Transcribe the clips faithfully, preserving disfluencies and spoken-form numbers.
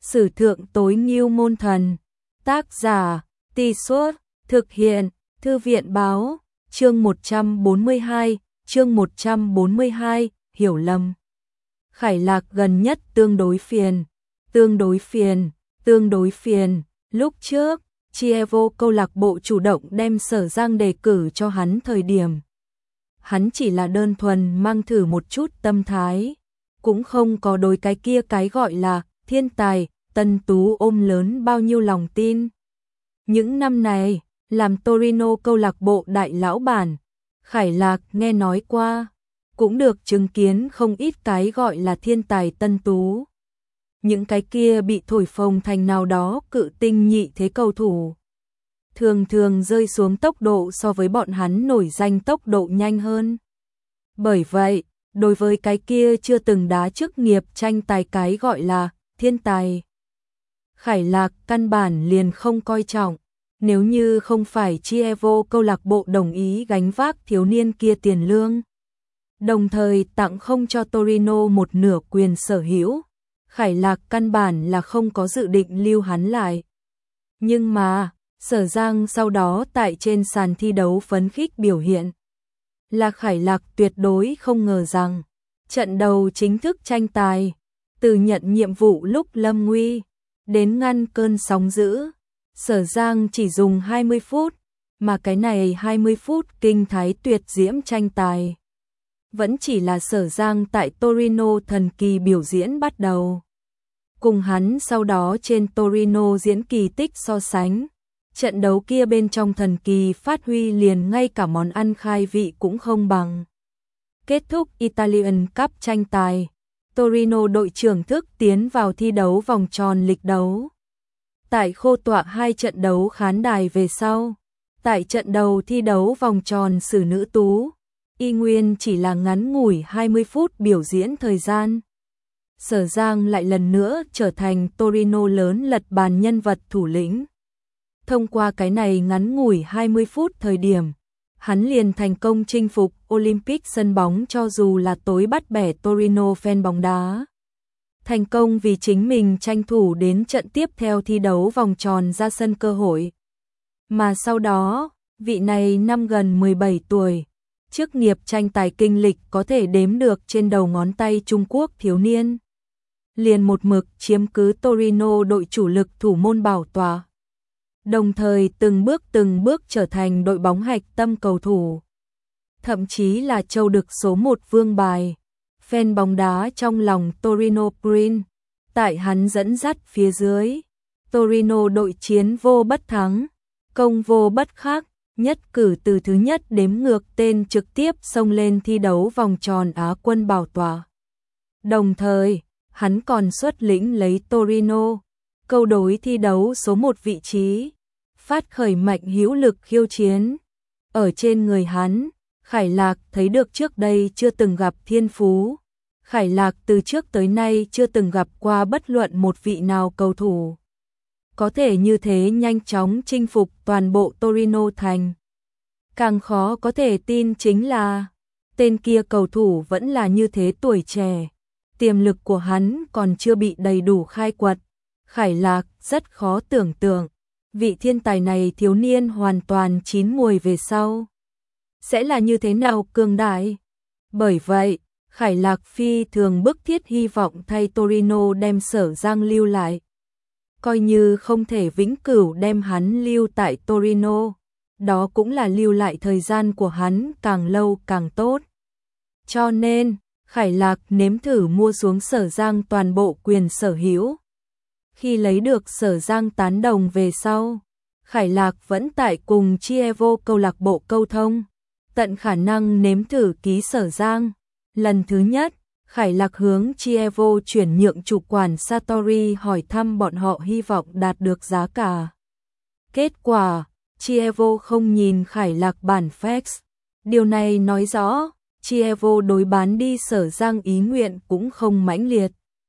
Sử thượng tối ngưu môn thần. Tác giả, Tì Suốt, thực hiện, Thư viện báo, chương một trăm bốn mươi hai, chương một trăm bốn mươi hai, hiểu lầm. Khải Lạc gần nhất tương đối phiền, tương đối phiền, tương đối phiền, lúc trước, Chievo câu lạc bộ chủ động đem Sở Giang đề cử cho hắn thời điểm. Hắn chỉ là đơn thuần mang thử một chút tâm thái, cũng không có đối cái kia cái gọi là thiên tài, Tân Tú ôm lớn bao nhiêu lòng tin. Những năm này, làm Torino câu lạc bộ đại lão bản, Khải Lạc nghe nói qua, cũng được chứng kiến không ít cái gọi là thiên tài Tân Tú. Những cái kia bị thổi phồng thành nào đó cự tinh nhị thế cầu thủ. Thường thường rơi xuống tốc độ so với bọn hắn nổi danh tốc độ nhanh hơn. Bởi vậy, đối với cái kia chưa từng đá chức nghiệp tranh tài cái gọi là thiên tài, Khải Lạc căn bản liền không coi trọng. Nếu như không phải Chievo câu lạc bộ đồng ý gánh vác thiếu niên kia tiền lương, đồng thời tặng không cho Torino một nửa quyền sở hữu, Khải Lạc căn bản là không có dự định lưu hắn lại. Nhưng mà, Sở Giang sau đó tại trên sàn thi đấu phấn khích biểu hiện, là Khải Lạc tuyệt đối không ngờ rằng, trận đầu chính thức tranh tài, từ nhận nhiệm vụ lúc lâm nguy, đến ngăn cơn sóng dữ, Sở Giang chỉ dùng hai mươi phút, mà cái này hai mươi phút kinh thái tuyệt diễm tranh tài, vẫn chỉ là Sở Giang tại Torino thần kỳ biểu diễn bắt đầu. Cùng hắn sau đó trên Torino diễn kỳ tích so sánh, trận đấu kia bên trong thần kỳ phát huy liền ngay cả món ăn khai vị cũng không bằng. Kết thúc Italian Cup tranh tài, Torino đội trưởng thức tiến vào thi đấu vòng tròn lịch đấu. Tại khô tọa hai trận đấu khán đài về sau, tại trận đầu thi đấu vòng tròn xử nữ tú, y nguyên chỉ là ngắn ngủi hai mươi phút biểu diễn thời gian. Sở Giang lại lần nữa trở thành Torino lớn lật bàn nhân vật thủ lĩnh. Thông qua cái này ngắn ngủi hai mươi phút thời điểm, hắn liền thành công chinh phục Olympic sân bóng cho dù là tối bắt bẻ Torino fan bóng đá. Thành công vì chính mình tranh thủ đến trận tiếp theo thi đấu vòng tròn ra sân cơ hội. Mà sau đó, vị này năm gần mười bảy tuổi, chức nghiệp tranh tài kinh lịch có thể đếm được trên đầu ngón tay Trung Quốc thiếu niên, liền một mực chiếm cứ Torino đội chủ lực thủ môn bảo tọa. Đồng thời từng bước từng bước trở thành đội bóng hạch tâm cầu thủ. Thậm chí là châu đực số một vương bài. Fan bóng đá trong lòng Torino Prin, tại hắn dẫn dắt phía dưới, Torino đội chiến vô bất thắng, công vô bất khắc, nhất cử từ thứ nhất đếm ngược tên trực tiếp xông lên thi đấu vòng tròn Á quân bảo tọa. Đồng thời, hắn còn xuất lĩnh lấy Torino, câu đối thi đấu số một vị trí, phát khởi mạnh hữu lực khiêu chiến. Ở trên người hắn, Khải Lạc thấy được trước đây chưa từng gặp thiên phú. Khải Lạc từ trước tới nay chưa từng gặp qua bất luận một vị nào cầu thủ có thể như thế nhanh chóng chinh phục toàn bộ Torino thành. Càng khó có thể tin chính là tên kia cầu thủ vẫn là như thế tuổi trẻ, tiềm lực của hắn còn chưa bị đầy đủ khai quật. Khải Lạc rất khó tưởng tượng, vị thiên tài này thiếu niên hoàn toàn chín mùi về sau sẽ là như thế nào cường đại. Bởi vậy, Khải Lạc phi thường bức thiết hy vọng thay Torino đem Sở Giang lưu lại. Coi như không thể vĩnh cửu đem hắn lưu tại Torino, đó cũng là lưu lại thời gian của hắn càng lâu càng tốt. Cho nên, Khải Lạc nếm thử mua xuống Sở Giang toàn bộ quyền sở hữu. Khi lấy được Sở Giang tán đồng về sau, Khải Lạc vẫn tại cùng Chievo câu lạc bộ câu thông, tận khả năng nếm thử ký Sở Giang. Lần thứ nhất, Khải Lạc hướng Chievo chuyển nhượng chủ quản Satori hỏi thăm bọn họ hy vọng đạt được giá cả. Kết quả, Chievo không nhìn Khải Lạc bản fax. Điều này nói rõ, Chievo đối bán đi Sở Giang ý nguyện cũng không mãnh liệt.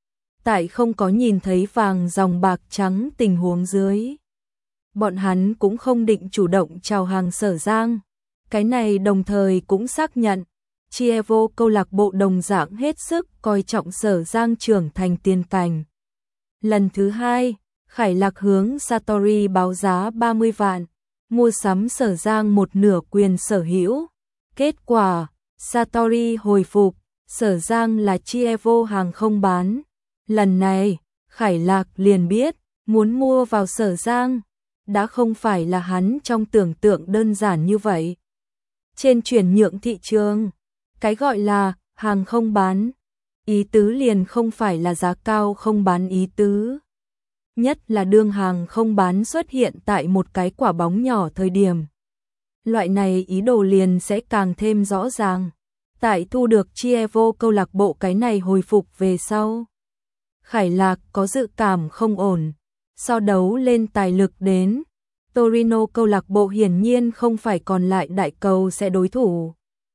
Tại không có nhìn thấy vàng dòng bạc trắng tình huống dưới, bọn hắn cũng không định chủ động chào hàng Sở Giang. Cái này đồng thời cũng xác nhận Chievo câu lạc bộ đồng dạng hết sức coi trọng Sở Giang trưởng thành tiên cảnh. Lần thứ hai, Khải Lạc hướng Satori báo giá ba mươi vạn, mua sắm Sở Giang một nửa quyền sở hữu. Kết quả, Satori hồi phục, Sở Giang là Chievo hàng không bán. Lần này, Khải Lạc liền biết, muốn mua vào Sở Giang, đã không phải là hắn trong tưởng tượng đơn giản như vậy. Trên chuyển nhượng thị trường, cái gọi là hàng không bán, ý tứ liền không phải là giá cao không bán ý tứ. Nhất là đương hàng không bán xuất hiện tại một cái quả bóng nhỏ thời điểm. Loại này ý đồ liền sẽ càng thêm rõ ràng. Tại thu được Chievo câu lạc bộ cái này hồi phục về sau. Khải Lạc có dự cảm không ổn. So đấu lên tài lực đến, Torino câu lạc bộ hiển nhiên không phải còn lại đại cầu sẽ đối thủ.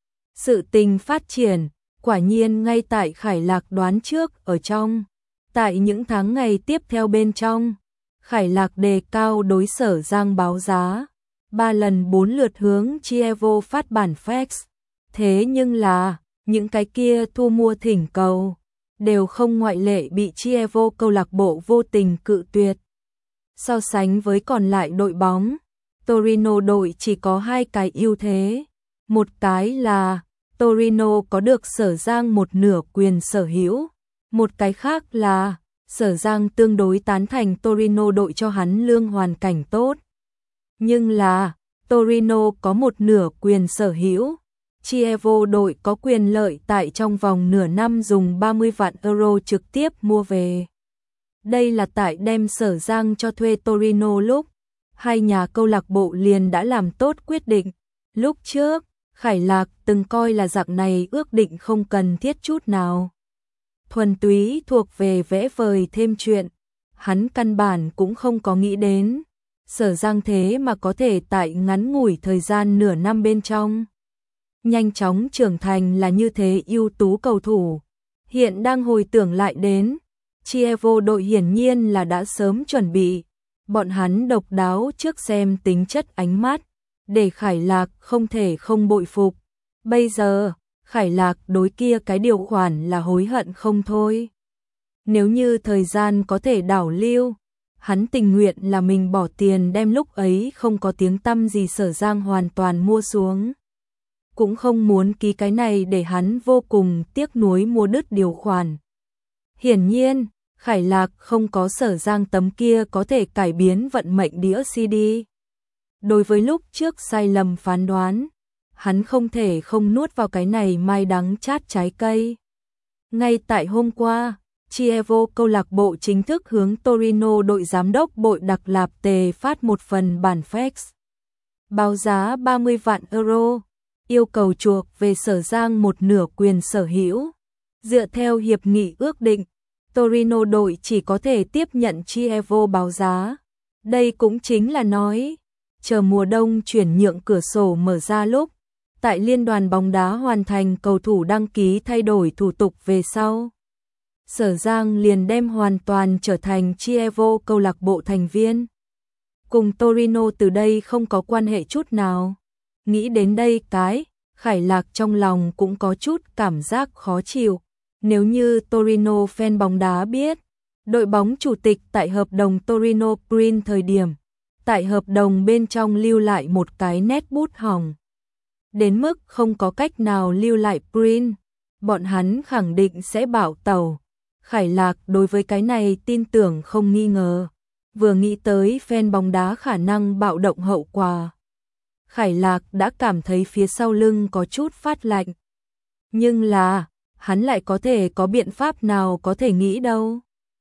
Sự tình phát triển, quả nhiên ngay tại Khải Lạc đoán trước ở trong. Tại những tháng ngày tiếp theo bên trong, Khải Lạc đề cao đối Sở Giang báo giá, ba lần bốn lượt hướng Chievo phát bản fax. Thế nhưng là, những cái kia thu mua thỉnh cầu, đều không ngoại lệ bị Chievo câu lạc bộ vô tình cự tuyệt. So sánh với còn lại đội bóng, Torino đội chỉ có hai cái ưu thế. Một cái là Torino có được Sở Giang một nửa quyền sở hữu, một cái khác là Sở Giang tương đối tán thành Torino đội cho hắn lương hoàn cảnh tốt. Nhưng là Torino có một nửa quyền sở hữu, Chievo đội có quyền lợi tại trong vòng nửa năm dùng ba mươi vạn euro trực tiếp mua về. Đây là tại đem Sở Giang cho thuê Torino lúc, hai nhà câu lạc bộ liền đã làm tốt quyết định. Lúc trước, Khải Lạc từng coi là dạng này ước định không cần thiết chút nào. Thuần túy thuộc về vẽ vời thêm chuyện, hắn căn bản cũng không có nghĩ đến. Sở Giang thế mà có thể tại ngắn ngủi thời gian nửa năm bên trong. Nhanh chóng trưởng thành là như thế ưu tú cầu thủ. Hiện đang hồi tưởng lại đến, Chievo đội hiển nhiên là đã sớm chuẩn bị. Bọn hắn độc đáo trước xem tính chất ánh mắt, để Khải Lạc không thể không bội phục. Bây giờ, Khải Lạc đối kia cái điều khoản là hối hận không thôi. Nếu như thời gian có thể đảo lưu, hắn tình nguyện là mình bỏ tiền đem lúc ấy không có tiếng tăm gì Sở Giang hoàn toàn mua xuống. Cũng không muốn ký cái này để hắn vô cùng tiếc nuối mua đứt điều khoản. Hiển nhiên, Khải Lạc không có Sở Giang tấm kia có thể cải biến vận mệnh đĩa xê đê. Đối với lúc trước sai lầm phán đoán, hắn không thể không nuốt vào cái này mai đắng chát trái cây. Ngay tại hôm qua, Chievo câu lạc bộ chính thức hướng Torino đội giám đốc Bội Đặc Lạp Tề phát một phần bản fax. Báo giá ba mươi vạn euro, yêu cầu chuộc về Sở Giang một nửa quyền sở hữu. Dựa theo hiệp nghị ước định, Torino đội chỉ có thể tiếp nhận Chievo báo giá. Đây cũng chính là nói, chờ mùa đông chuyển nhượng cửa sổ mở ra lúc, tại Liên đoàn bóng đá hoàn thành cầu thủ đăng ký thay đổi thủ tục về sau. Sở Giang liền đem hoàn toàn trở thành Chievo câu lạc bộ thành viên. Cùng Torino từ đây không có quan hệ chút nào. Nghĩ đến đây cái, Khải Lạc trong lòng cũng có chút cảm giác khó chịu. Nếu như Torino fan bóng đá biết, đội bóng chủ tịch tại hợp đồng Torino Green thời điểm, tại hợp đồng bên trong lưu lại một cái nét bút hỏng. Đến mức không có cách nào lưu lại Green, bọn hắn khẳng định sẽ bảo tẩu. Khải Lạc đối với cái này tin tưởng không nghi ngờ. Vừa nghĩ tới fan bóng đá khả năng bạo động hậu quả, Khải Lạc đã cảm thấy phía sau lưng có chút phát lạnh. Nhưng là, hắn lại có thể có biện pháp nào có thể nghĩ đâu.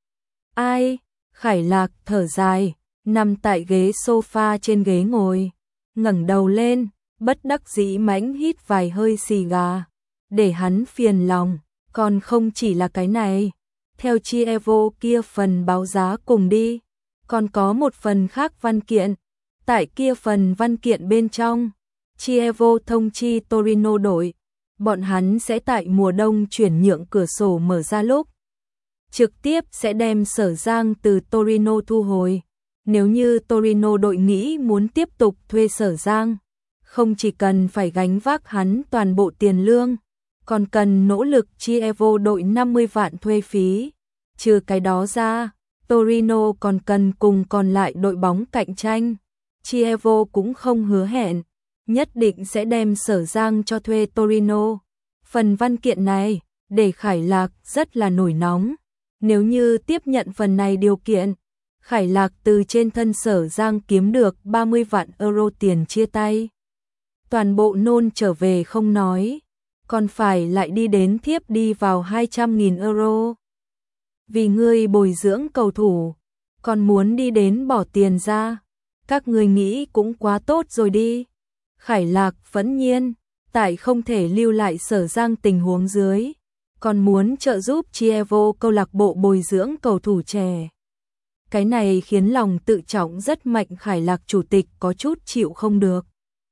Ai? Khải Lạc thở dài, nằm tại ghế sofa trên ghế ngồi, ngẩng đầu lên, bất đắc dĩ mãnh hít vài hơi xì gà. Để hắn phiền lòng, còn không chỉ là cái này. Theo Chievo kia phần báo giá cùng đi, còn có một phần khác văn kiện. Tại kia phần văn kiện bên trong, Chievo thông chi Torino đội, bọn hắn sẽ tại mùa đông chuyển nhượng cửa sổ mở ra lúc, trực tiếp sẽ đem Sở Giang từ Torino thu hồi. Nếu như Torino đội nghĩ muốn tiếp tục thuê Sở Giang, không chỉ cần phải gánh vác hắn toàn bộ tiền lương, còn cần nỗ lực Chievo đội năm mươi vạn thuê phí. Trừ cái đó ra, Torino còn cần cùng còn lại đội bóng cạnh tranh. Chievo cũng không hứa hẹn, nhất định sẽ đem Sở Giang cho thuê Torino. Phần văn kiện này, để Khải Lạc rất là nổi nóng. Nếu như tiếp nhận phần này điều kiện, Khải Lạc từ trên thân Sở Giang kiếm được ba mươi vạn euro tiền chia tay. Toàn bộ nôn trở về không nói, còn phải lại đi đến thiếp đi vào hai trăm nghìn euro. Vì ngươi bồi dưỡng cầu thủ, còn muốn đi đến bỏ tiền ra, các ngươi nghĩ cũng quá tốt rồi đi. Khải Lạc phẫn nhiên, tại không thể lưu lại Sở Giang tình huống dưới, còn muốn trợ giúp Chievo câu lạc bộ bồi dưỡng cầu thủ trẻ. Cái này khiến lòng tự trọng rất mạnh Khải Lạc chủ tịch có chút chịu không được.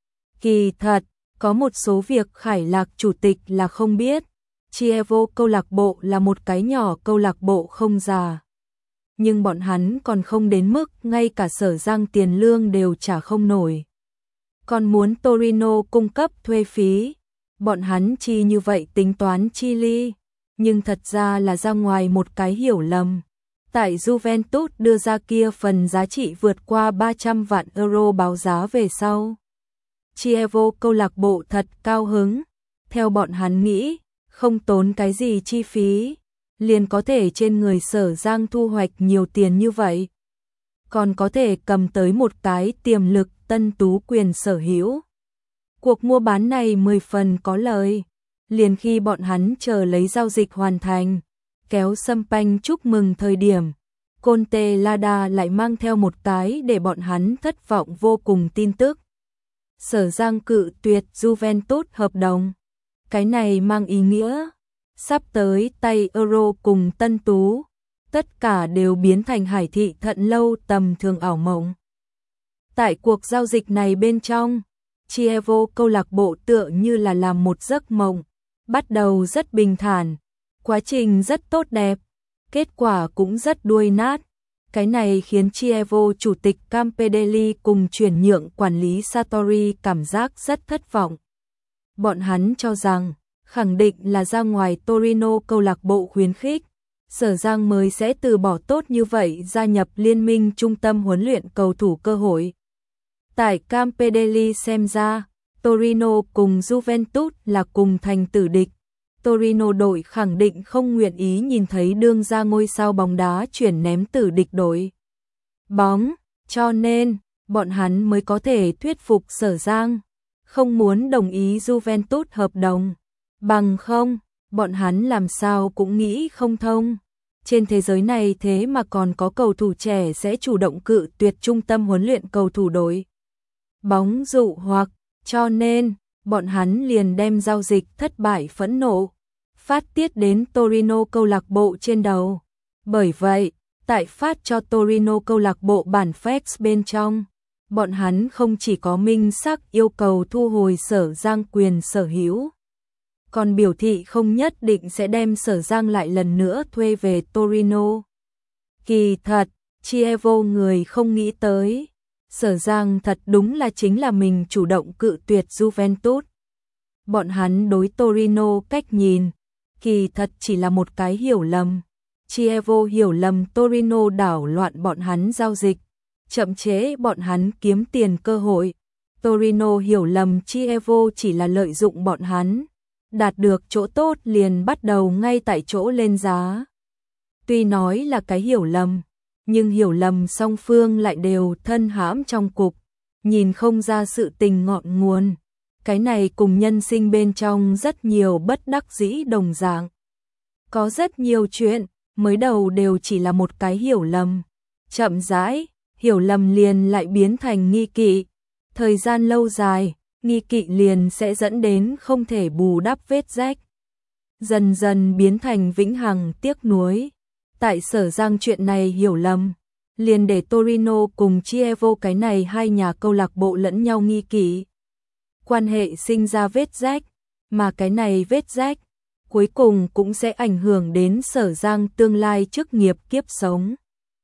Kỳ thật, có một số việc Khải Lạc chủ tịch là không biết. Chievo câu lạc bộ là một cái nhỏ câu lạc bộ không già. Nhưng bọn hắn còn không đến mức ngay cả Sở Giang tiền lương đều trả không nổi. Còn muốn Torino cung cấp thuê phí, bọn hắn chi như vậy tính toán chi ly, nhưng thật ra là ra ngoài một cái hiểu lầm. Tại Juventus đưa ra kia phần giá trị vượt qua ba trăm vạn euro báo giá về sau. Chievo câu lạc bộ thật cao hứng, theo bọn hắn nghĩ, không tốn cái gì chi phí, liền có thể trên người Sở Giang thu hoạch nhiều tiền như vậy. Còn có thể cầm tới một cái tiềm lực tân tú quyền sở hữu. Cuộc mua bán này mười phần có lời, liền khi bọn hắn chờ lấy giao dịch hoàn thành, kéo sâm panh chúc mừng thời điểm, Conte Lada lại mang theo một cái để bọn hắn thất vọng vô cùng tin tức. Sở Giang cự tuyệt Juventus hợp đồng. Cái này mang ý nghĩa, sắp tới tay Euro cùng Tân Tú, tất cả đều biến thành hải thị thận lâu tầm thường ảo mộng. Tại cuộc giao dịch này bên trong, Chievo câu lạc bộ tựa như là làm một giấc mộng, bắt đầu rất bình thản, quá trình rất tốt đẹp, kết quả cũng rất đuôi nát. Cái này khiến Chievo chủ tịch Campelli cùng chuyển nhượng quản lý Sartori cảm giác rất thất vọng. Bọn hắn cho rằng, khẳng định là ra ngoài Torino câu lạc bộ khuyến khích, Sở Giang mới sẽ từ bỏ tốt như vậy gia nhập liên minh trung tâm huấn luyện cầu thủ cơ hội. Tại Campelli xem ra, Torino cùng Juventus là cùng thành tử địch. Torino đội khẳng định không nguyện ý nhìn thấy đương ra ngôi sao bóng đá chuyển ném tử địch đội bóng, cho nên bọn hắn mới có thể thuyết phục Sở Giang không muốn đồng ý Juventus hợp đồng. Bằng không, bọn hắn làm sao cũng nghĩ không thông. Trên thế giới này thế mà còn có cầu thủ trẻ sẽ chủ động cự tuyệt trung tâm huấn luyện cầu thủ đội bóng dụ hoặc, cho nên bọn hắn liền đem giao dịch thất bại phẫn nộ phát tiết đến Torino câu lạc bộ trên đầu. Bởi vậy, tại phát cho Torino câu lạc bộ bản fax bên trong, bọn hắn không chỉ có minh xác yêu cầu thu hồi Sở Giang quyền sở hữu, còn biểu thị không nhất định sẽ đem Sở Giang lại lần nữa thuê về Torino. Kỳ thật, Chievo người không nghĩ tới, Sở Giang thật đúng là chính là mình chủ động cự tuyệt Juventus. Bọn hắn đối Torino cách nhìn, kỳ thật chỉ là một cái hiểu lầm. Chievo hiểu lầm Torino đảo loạn bọn hắn giao dịch, chậm chế bọn hắn kiếm tiền cơ hội. Torino hiểu lầm Chievo chỉ là lợi dụng bọn hắn, đạt được chỗ tốt liền bắt đầu ngay tại chỗ lên giá. Tuy nói là cái hiểu lầm, nhưng hiểu lầm song phương lại đều thân hãm trong cục, nhìn không ra sự tình ngọn nguồn. Cái này cùng nhân sinh bên trong rất nhiều bất đắc dĩ đồng dạng. Có rất nhiều chuyện, mới đầu đều chỉ là một cái hiểu lầm. Chậm rãi, hiểu lầm liền lại biến thành nghi kỵ. Thời gian lâu dài, nghi kỵ liền sẽ dẫn đến không thể bù đắp vết rách. Dần dần biến thành vĩnh hằng tiếc nuối. Tại Sở Giang chuyện này hiểu lầm, liền để Torino cùng Chievo cái này hai nhà câu lạc bộ lẫn nhau nghi kỵ. Quan hệ sinh ra vết rách, mà cái này vết rách, cuối cùng cũng sẽ ảnh hưởng đến Sở Giang tương lai chức nghiệp kiếp sống.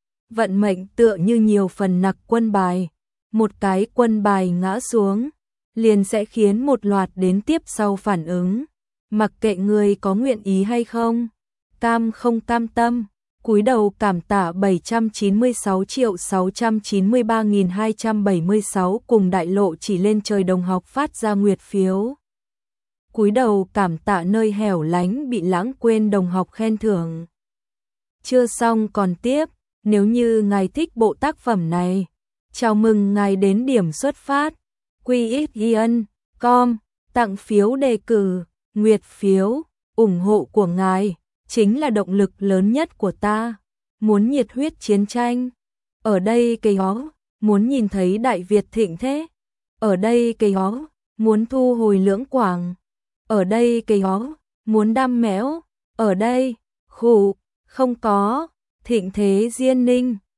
Vận mệnh tựa như nhiều phần nặc quân bài, một cái quân bài ngã xuống, liền sẽ khiến một loạt đến tiếp sau phản ứng. Mặc kệ người có nguyện ý hay không, cam không cam tâm, Cúi đầu cảm tạ bảy trăm chín mươi sáu triệu sáu trăm chín mươi ba nghìn hai trăm bảy mươi sáu cùng đại lộ chỉ lên trời đồng học phát ra nguyệt phiếu. Cúi đầu cảm tạ nơi hẻo lánh bị lãng quên đồng học khen thưởng. Chưa xong còn tiếp, nếu như ngài thích bộ tác phẩm này, chào mừng ngài đến điểm xuất phát quy ích yên chấm com tặng phiếu đề cử, nguyệt phiếu, ủng hộ của ngài chính là động lực lớn nhất của ta. Muốn nhiệt huyết chiến tranh, ở đây cây ó, muốn nhìn thấy Đại Việt thịnh thế, ở đây cây ó, muốn thu hồi Lưỡng Quảng, ở đây cây ó, muốn đam mẽo, ở đây, khủ, không có, thịnh thế Diên Ninh.